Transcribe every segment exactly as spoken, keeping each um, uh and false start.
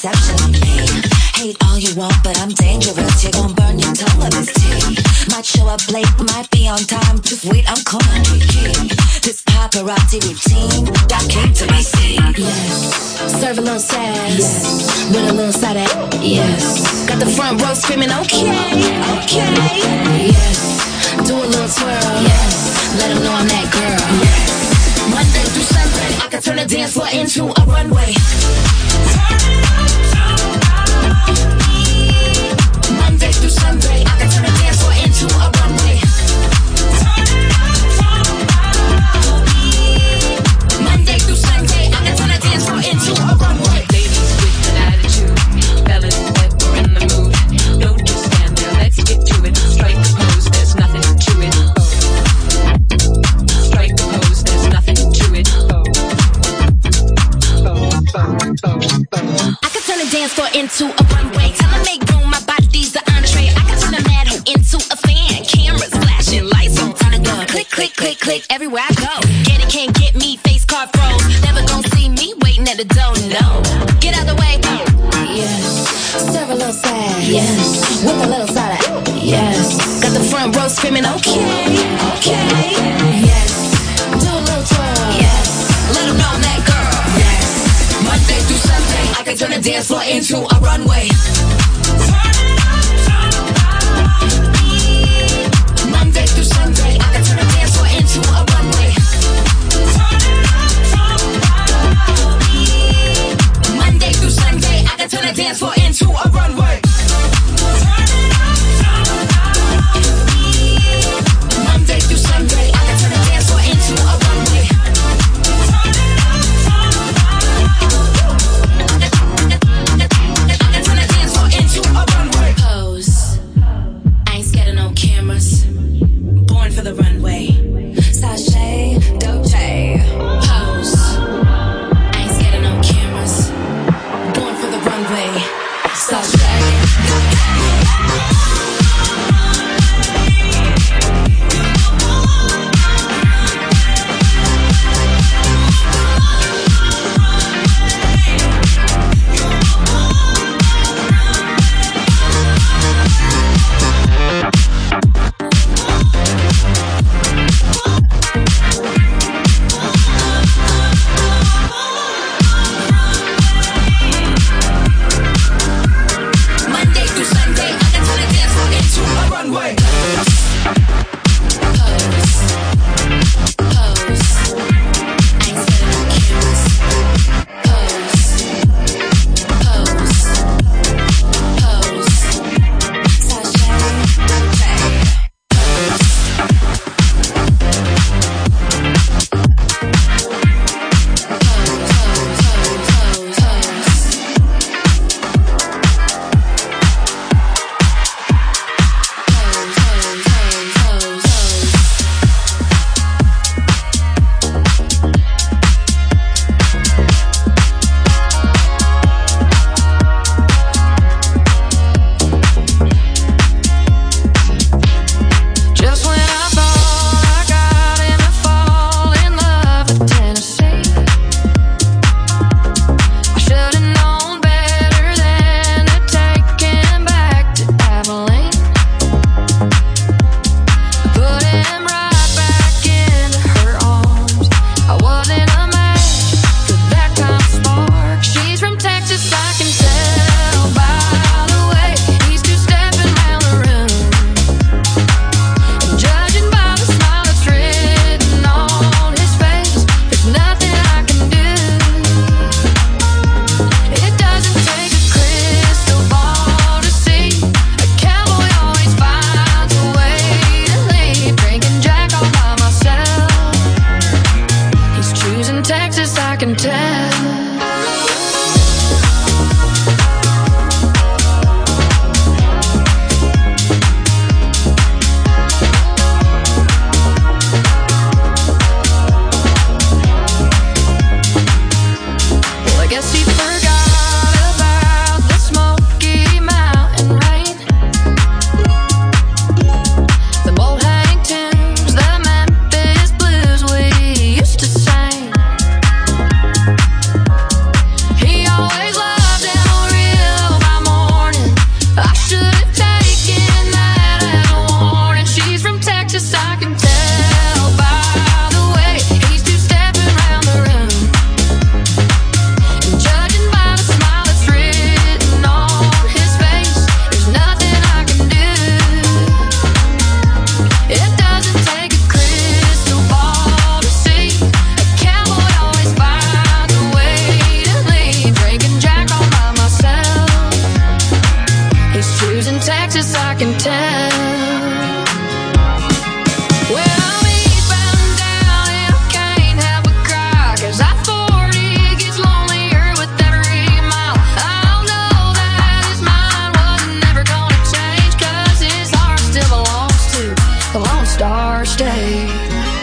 deception on me. Hate all you want, but I'm dangerous. You're gon' burn your tongue with this tea. Might show up late, might be on time. Just wait, I'm coming to you. This paparazzi routine that came to my city. Yes, serve a little sass. Yes, with a little side of. Yes, got the front row screaming, okay, okay. Yes, do a little twirl. Yes, let them know I'm that girl. Yes, Monday through Sunday, I can turn the dance floor into a runway. Monday through Sunday, I can turn the dance floor into a runway. Monday through Sunday, I can turn the dance floor into a runway. Ladies with an attitude, fellas that were in the mood. Don't just stand there, let's get to it. Strike the pose, there's nothing to it. Oh. Strike the pose, there's nothing to it. Oh. Oh, oh, oh, oh. I can turn the dance floor into a runway. Tell them make room, my body's the entree. I can turn a mad hoe into a fan. Cameras flashing, lights on, turn it up. Click, click, click, click, everywhere I go. Get it, can't get me, face card froze. Never gon' see me waiting at the door, no. Get out the way. Yes, serve a little side. Yes, with a little side. Yes, got the front row screaming, okay, okay. Yes, do a little twirl. Yes, let them know I'm that girl. Yes, Monday through Sunday, I can turn the dance floor into a runway. Monday through Sunday, I can turn the dance floor into a runway. Monday through Sunday, I can turn the dance floor into a runway. Monday through Sunday, I can turn the dance floor into a runway. I can turn the dance floor into Texas, I can tell by the way he's two-stepping around the room. And judging by the smile that's written on his face, there's nothing I can do. It doesn't take a crystal ball to see a cowboy always finds a way to leave. Drinking Jack all by myself. He's choosing Texas, I can tell. Well, I'm eastbound down and I can't help but cry, 'cause I forty gets lonelier with every mile. I know that his mind wasn't never gonna change, 'cause his heart still belongs to the Lone Star State.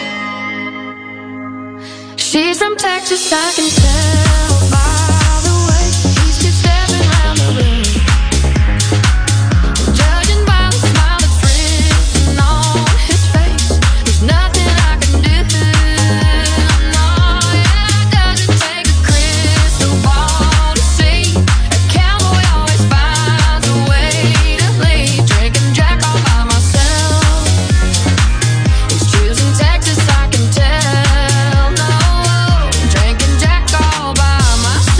She's from Texas, I can tell by the way he's two-stepping around the room. Judging by the smile that's written on his face, there's nothing I can do. No, yeah, it doesn't take a crystal ball to see a cowboy always finds a way to leave. Drinking Jack all by myself. He's choosing Texas, I can tell. No, drinking Jack all by myself.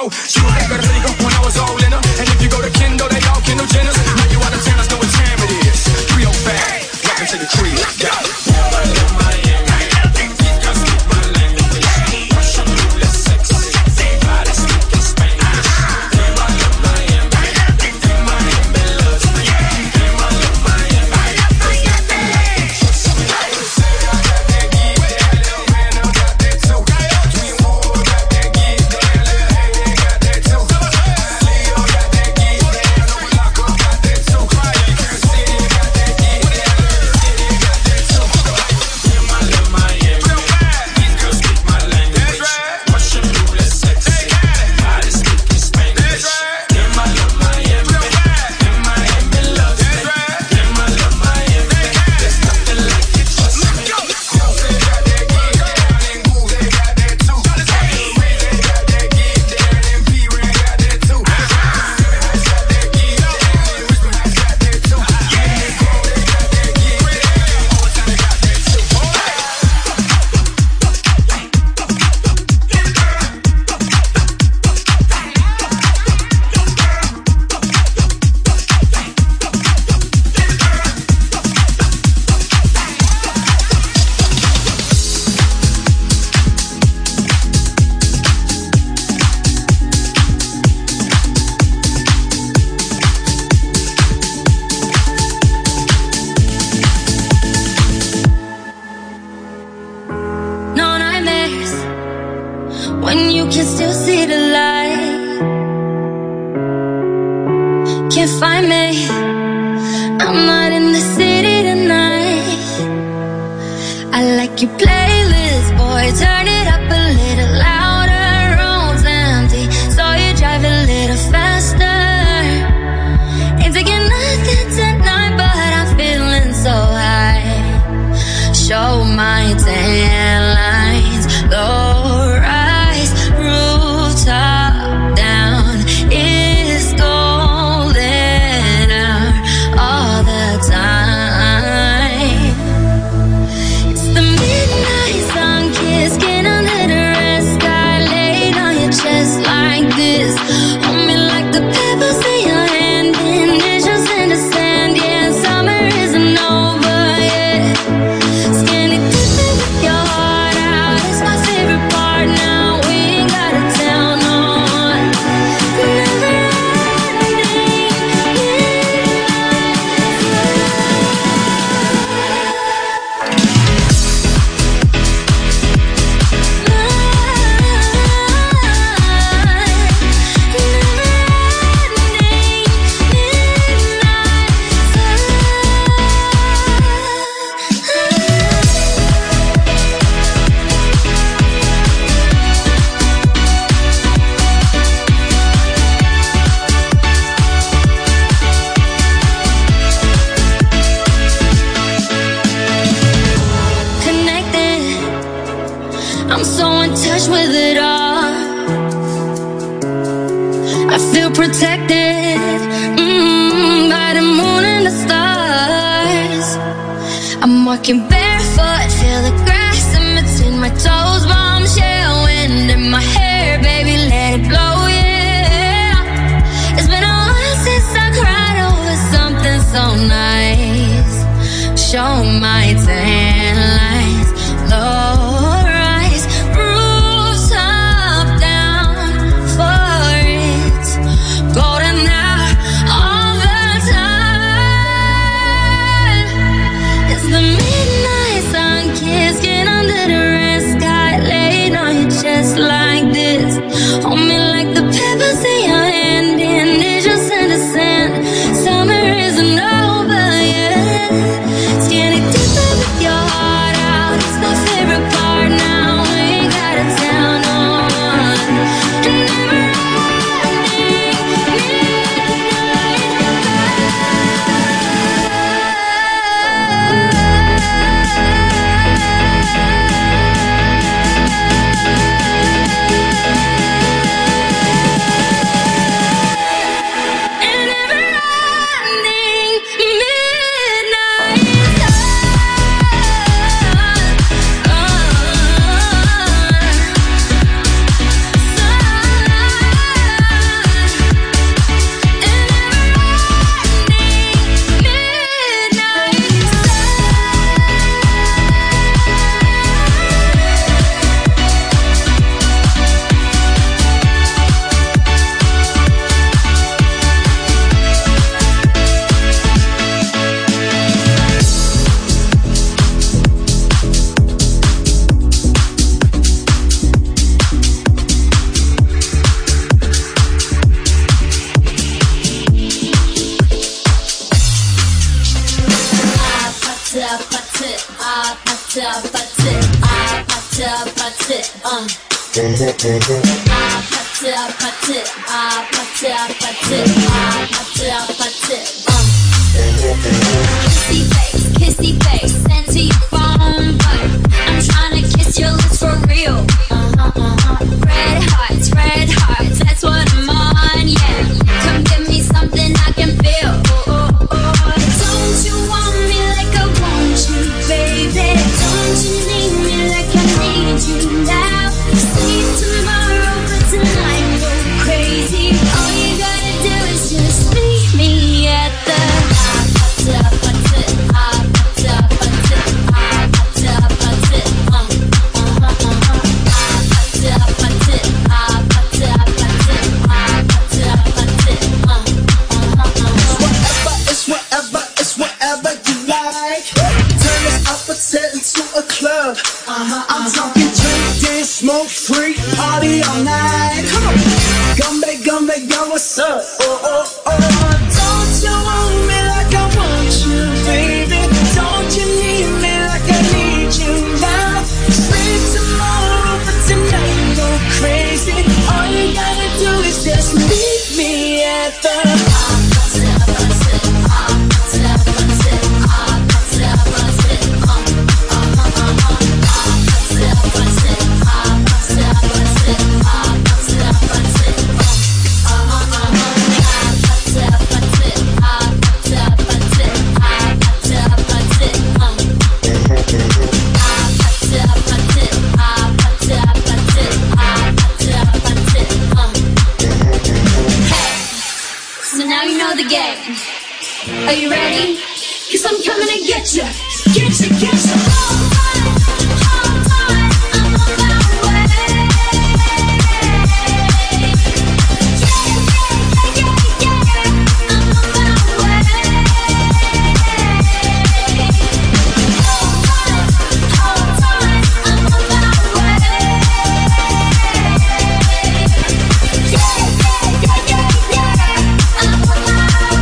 know she was like a rico when I was all in her. And if you go to Kendall, they all Kendall Jenners. Now you out of town, I know what time it is. three oh five, welcome to the crib. Yeah. When you can still see the light, can't find me, I'm not in the city tonight. I like your playlist, boy, turn it up a little louder. Room's empty, so you drive a little faster. Ain't taking nothing tonight, but I'm feeling so high. Show my tan lines, low rise, rooftop down. It's golden hour all the time. It's the midnight sun kiss, skin under the red sky, laid on your chest like this. Hold me like the pebbles in your hand, initials in the sand. Yeah, summer isn't over yet. Skinny dipping with your heart out, it's my favorite part now. We ain't gotta tell no one. Never connected, I'm so in touch with it all. I feel protected mm, by the moon and the stars. I'm walking barefoot, feel the grass in between my toes. Bombshell wind in my hair, baby, let it blow, yeah. It's been a while since I cried over something so nice. Show my tan lines, low rise, roofs up, down for it. Golden hour all the time. It's the midnight sun kiss, skin under the red sky, Kissy face, kissy face, send to your phone, but I'm trying to kiss your lips for real. Uh-huh, uh-huh. Red hearts, red hearts, that's what I'm on, yeah. Come give me something I can feel. Oh, oh, oh. Don't you want me like I want you, baby? Don't you need me like I need you now? Sleep tomorrow, but tonight go crazy. All you gotta do is just meet me at the Uh-huh, I'm talking drink, dance, smoke, free, party all night. Come on, Gumbe, Gumbe, yo, what's up? Oh, oh, oh. Don't you want me like I want you, baby? Don't you need me like I need you now? Sleep tomorrow, but tonight go crazy. All you gotta do is just meet me at the Are you ready? Cause I'm coming to get you. Get you, get you. Hold on, hold on, I'm on my way. Yeah, yeah, yeah, yeah, yeah, I'm on my way. Hold on, hold on, I'm on my way. Yeah, yeah, yeah, yeah, yeah, I'm on my way.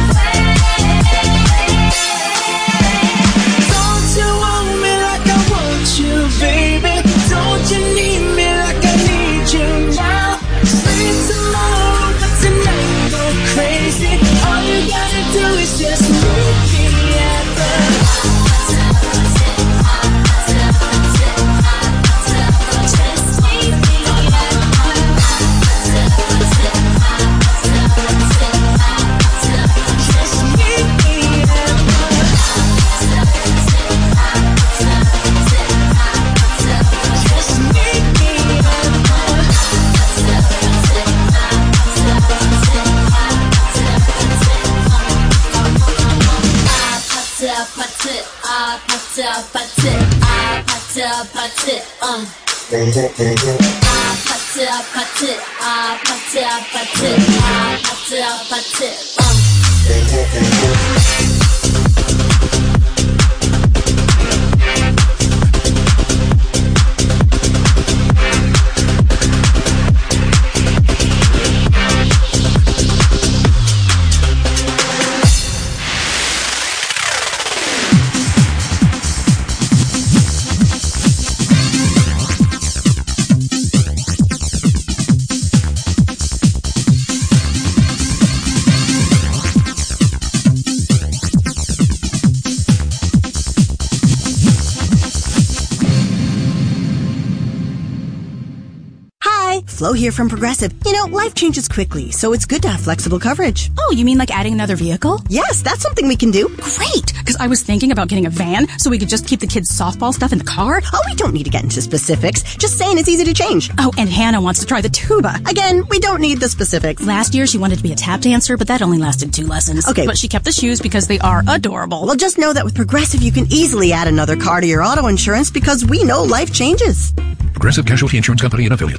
Flo here from Progressive. You know, life changes quickly, so it's good to have flexible coverage. Oh, you mean like adding another vehicle? Yes, that's something we can do. Great, because I was thinking about getting a van so we could just keep the kids' softball stuff in the car. Oh, we don't need to get into specifics. Just saying it's easy to change. Oh, and Hannah wants to try the tuba. Again, we don't need the specifics. Last year, she wanted to be a tap dancer, but that only lasted two lessons. Okay. But she kept the shoes because they are adorable. Well, just know that with Progressive, you can easily add another car to your auto insurance because we know life changes. Progressive Casualty Insurance Company and Affiliates.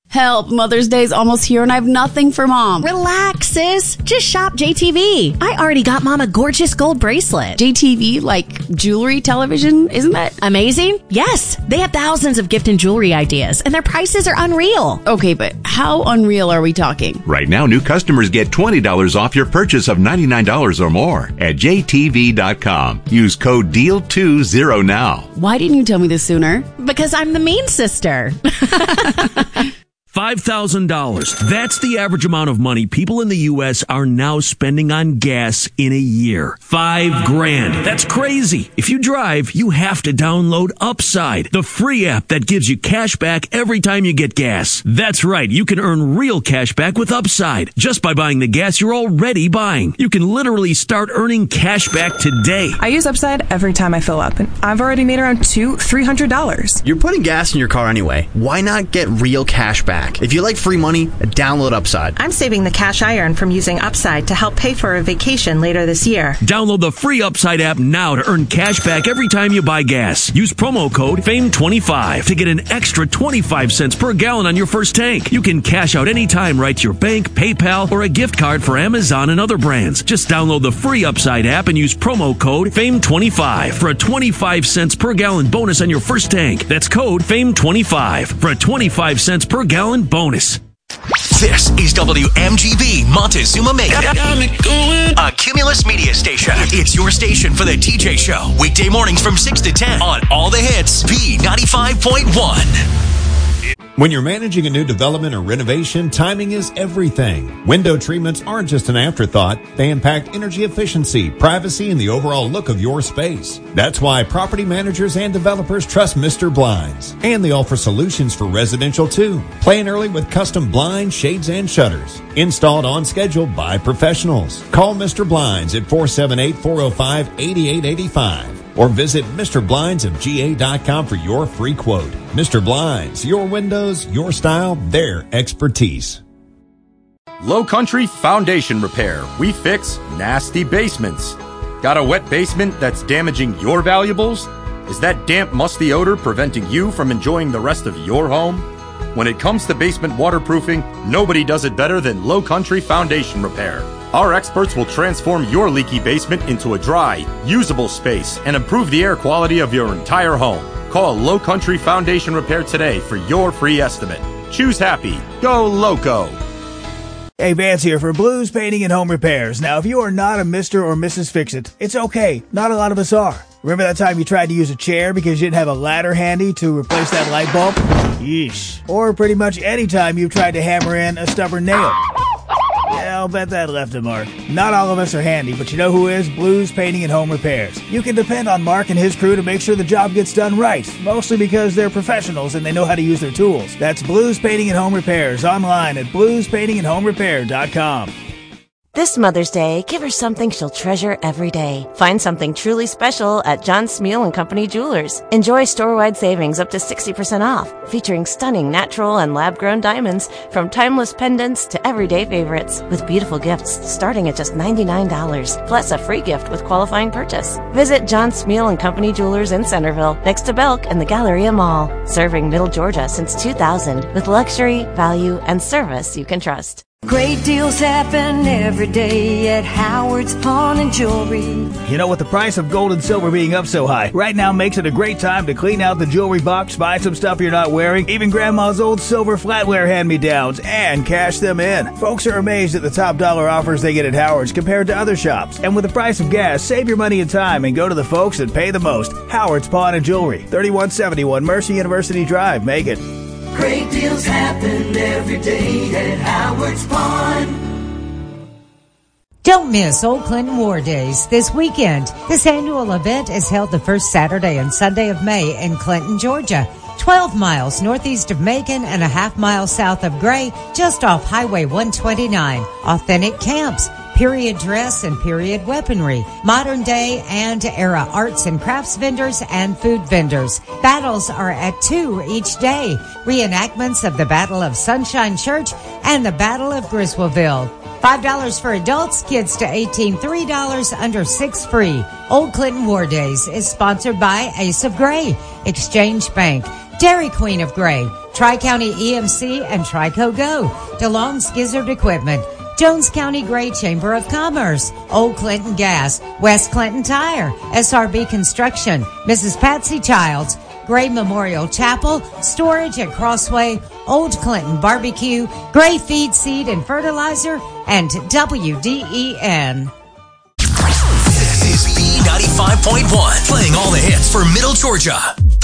Help, Mother's Day's almost here and I have nothing for Mom. Relax, sis. Just shop J T V. I already got Mom a gorgeous gold bracelet. J T V, like jewelry, television, isn't that amazing? Yes, they have thousands of gift and jewelry ideas, and their prices are unreal. Okay, but how unreal are we talking? Right now, new customers get twenty dollars off your purchase of ninety-nine dollars or more at J T V dot com. Use code D E A L twenty now. Why didn't you tell me this sooner? Because I'm the mean sister. five thousand dollars. That's the average amount of money people in the U S are now spending on gas in a year. Five grand. That's crazy. If you drive, you have to download Upside, the free app that gives you cash back every time you get gas. That's right. You can earn real cash back with Upside just by buying the gas you're already buying. You can literally start earning cash back today. I use Upside every time I fill up, and I've already made around two, three hundred dollars. You're putting gas in your car anyway. Why not get real cash back? If you like free money, download Upside. I'm saving the cash I earn from using Upside to help pay for a vacation later this year. Download the free Upside app now to earn cash back every time you buy gas. Use promo code fame twenty-five to get an extra twenty-five cents per gallon on your first tank. You can cash out anytime right to your bank, PayPal, or a gift card for Amazon and other brands. Just download the free Upside app and use promo code fame twenty-five for a twenty-five cents per gallon bonus on your first tank. That's code fame twenty-five for a twenty-five cents per gallon bonus. This is W M G B Montezuma Mega, a Cumulus media station. It's your station for the T J Show. Weekday mornings from six to ten on All the Hits, P ninety-five point one. When you're managing a new development or renovation, timing is everything. Window treatments aren't just an afterthought. They impact energy efficiency, privacy, and the overall look of your space. That's why property managers and developers trust Mister Blinds. And they offer solutions for residential too. Plan early with custom blinds, shades, and shutters. Installed on schedule by professionals. Call Mister Blinds at four seven eight, four oh five, eight eight eight five. Or visit Mister Blinds of G A dot com for your free quote. Mister Blinds, your windows, your style, their expertise. Low Country Foundation Repair. We fix nasty basements. Got a wet basement that's damaging your valuables? Is that damp, musty odor preventing you from enjoying the rest of your home? When it comes to basement waterproofing, nobody does it better than Low Country Foundation Repair. Our experts will transform your leaky basement into a dry, usable space and improve the air quality of your entire home. Call Low Country Foundation Repair today for your free estimate. Choose happy. Go Loco. Hey, Vance here for Blues Painting and Home Repairs. Now, if you are not a Mister or Missus Fix-It, it's okay. Not a lot of us are. Remember that time you tried to use a chair because you didn't have a ladder handy to replace that light bulb? Yeesh. Or pretty much any time you've tried to hammer in a stubborn nail. Yeah, I'll bet that left a mark. Not all of us are handy, but you know who is? Blues Painting and Home Repairs. You can depend on Mark and his crew to make sure the job gets done right, mostly because they're professionals and they know how to use their tools. That's Blues Painting and Home Repairs, online at blues painting and home repair dot com. This Mother's Day, give her something she'll treasure every day. Find something truly special at John Smeal and Company Jewelers. Enjoy store-wide savings up to sixty percent off, featuring stunning natural and lab-grown diamonds from timeless pendants to everyday favorites, with beautiful gifts starting at just ninety-nine dollars, plus a free gift with qualifying purchase. Visit John Smeal and Company Jewelers in Centerville, next to Belk and the Galleria Mall. Serving Middle Georgia since two thousand, with luxury, value, and service you can trust. Great deals happen every day at Howard's Pawn and Jewelry. You know, with the price of gold and silver being up so high, right now makes it a great time to clean out the jewelry box, buy some stuff you're not wearing, even Grandma's old silver flatware hand-me-downs, and cash them in. Folks are amazed at the top dollar offers they get at Howard's compared to other shops. And with the price of gas, save your money and time and go to the folks that pay the most. Howard's Pawn and Jewelry, thirty-one seventy-one Mercer University Drive. Make it. Great deals happen every day at Howard's Pawn. Don't miss Old Clinton War Days this weekend. This annual event is held the first Saturday and Sunday of May in Clinton, Georgia. twelve miles northeast of Macon and a half mile south of Gray, just off Highway one twenty-nine. Authentic camps, period dress and period weaponry, modern day and era arts and crafts vendors and food vendors. Battles are at two each day. Reenactments of the Battle of Sunshine Church and the Battle of Griswoldville. five dollars for adults, kids to eighteen, three dollars, under six free. Old Clinton War Days is sponsored by Ace of Gray, Exchange Bank, Dairy Queen of Gray, Tri-County E M C and Trico Go, DeLong's Gizzard Equipment, Jones County Gray Chamber of Commerce, Old Clinton Gas, West Clinton Tire, S R B Construction, Missus Patsy Childs, Gray Memorial Chapel, Storage at Crossway, Old Clinton Barbecue, Gray Feed, Seed, and Fertilizer, and W D E N. This is B ninety-five point one, playing all the hits for Middle Georgia.